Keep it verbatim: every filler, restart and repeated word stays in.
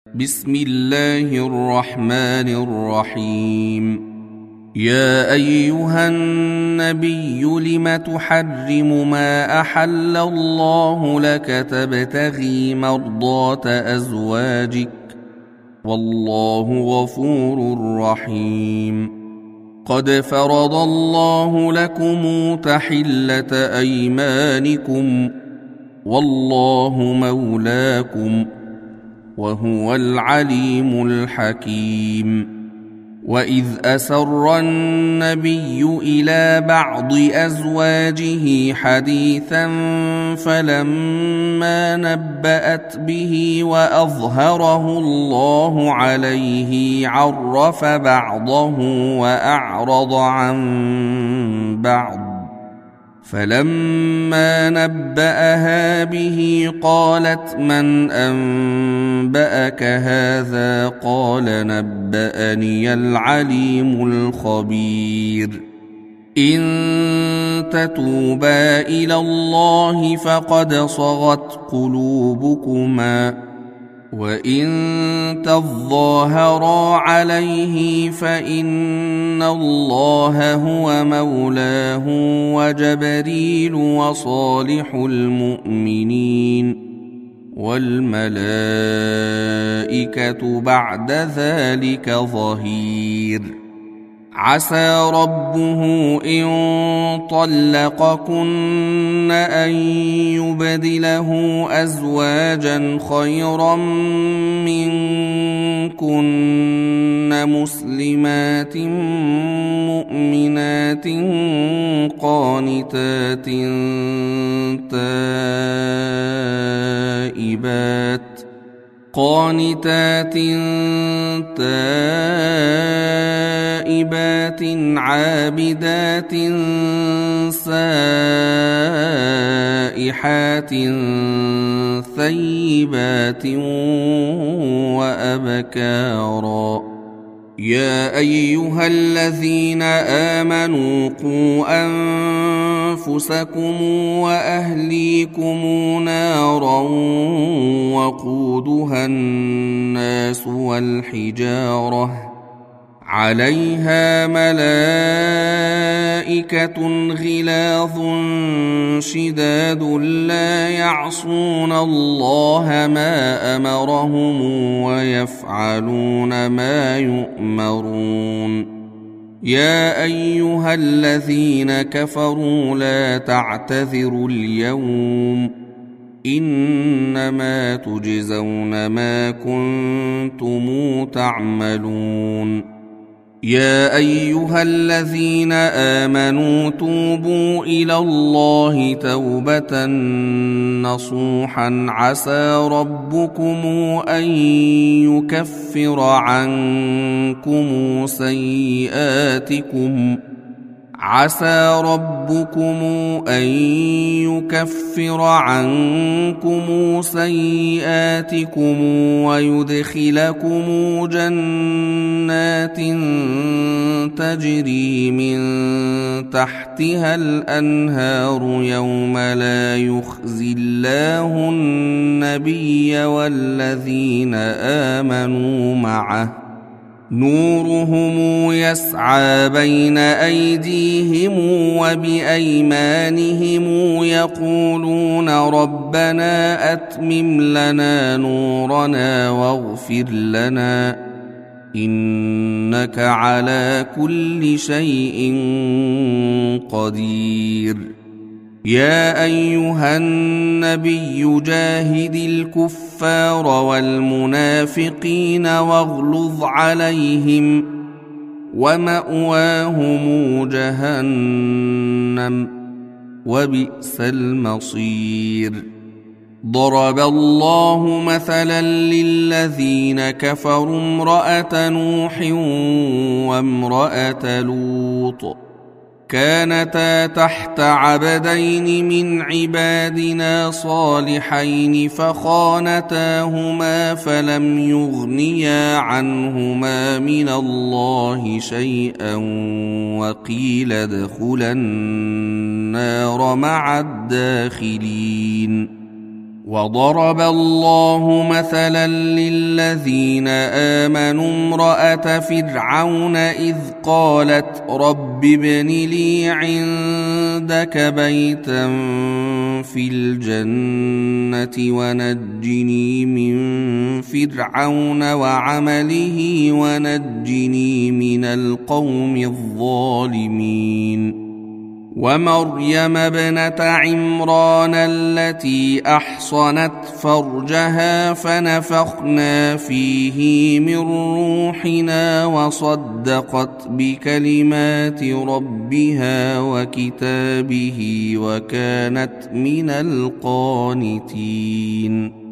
بسم الله الرحمن الرحيم. يا أيها النبي لم تحرم ما أحل الله لك تبتغي مرضات أزواجك والله غفور رحيم. قد فرض الله لكم تحلة أيمانكم والله مولاكم وهو العليم الحكيم. وإذ أسر النبي إلى بعض أزواجه حديثا فلما نبأت به وأظهره الله عليه عرف بعضه وأعرض عن بعض، فلما نبأها به قالت من أنبأك هذا؟ قال نبأني العليم الخبير. إن تتوبا إلى الله فقد صغت قلوبكما، وإن تظاهرا عليه فإن الله هو مولاه وجبريل وصالح المؤمنين والملائكة بعد ذلك ظهير. عسى ربه إن طلقكن أن يبدله أزواجا خيرا منكن مسلمات مؤمنات قانتات تائبات قانتات تائبات عابدات سائحات ثيبات وأبكارا. يا أيها الذين آمنوا قوا أنفسكم وأهليكم نارا وقودها الناس والحجارة عليها ملائكة غلاظ شداد لا يعصون الله ما أمرهم ويفعلون ما يؤمرون. يا أيها الذين كفروا لا تعتذروا اليوم إنما تجزون ما كنتم تعملون. يا أيها الذين آمنوا توبوا إلى الله توبة نصوحا عسى ربكم أن يكفر عنكم سيئاتكم عسى ربكم أن يكفر عنكم سيئاتكم ويدخلكم جنات تجري من تحتها الأنهار يوم لا يخزي الله النبي والذين آمنوا معه نورهم يسعى بين أيديهم وبأيمانهم يقولون ربنا أتمم لنا نورنا واغفر لنا إنك على كل شيء قدير. يا أيها النبي جاهد الكفار والمنافقين واغلظ عليهم ومأواهم جهنم وبئس المصير. ضرب الله مثلا للذين كفروا امرأة نوح وامرأة لوط كانتا تحت عبدين من عبادنا صالحين فخانتاهما فلم يغنيا عنهما من الله شيئا وقيل ادخلا النار مع الداخلين. وضرب الله مثلا للذين آمنوا امرأة فرعون إذ قالت رب ابن لي عندك بيتا في الجنة ونجني من فرعون وعمله ونجني من القوم الظالمين ومريم ابنة عمران التي أحصنت فرجها فنفخنا فيه من روحنا وصدقت بكلمات ربها وكتابه وكانت من القانتين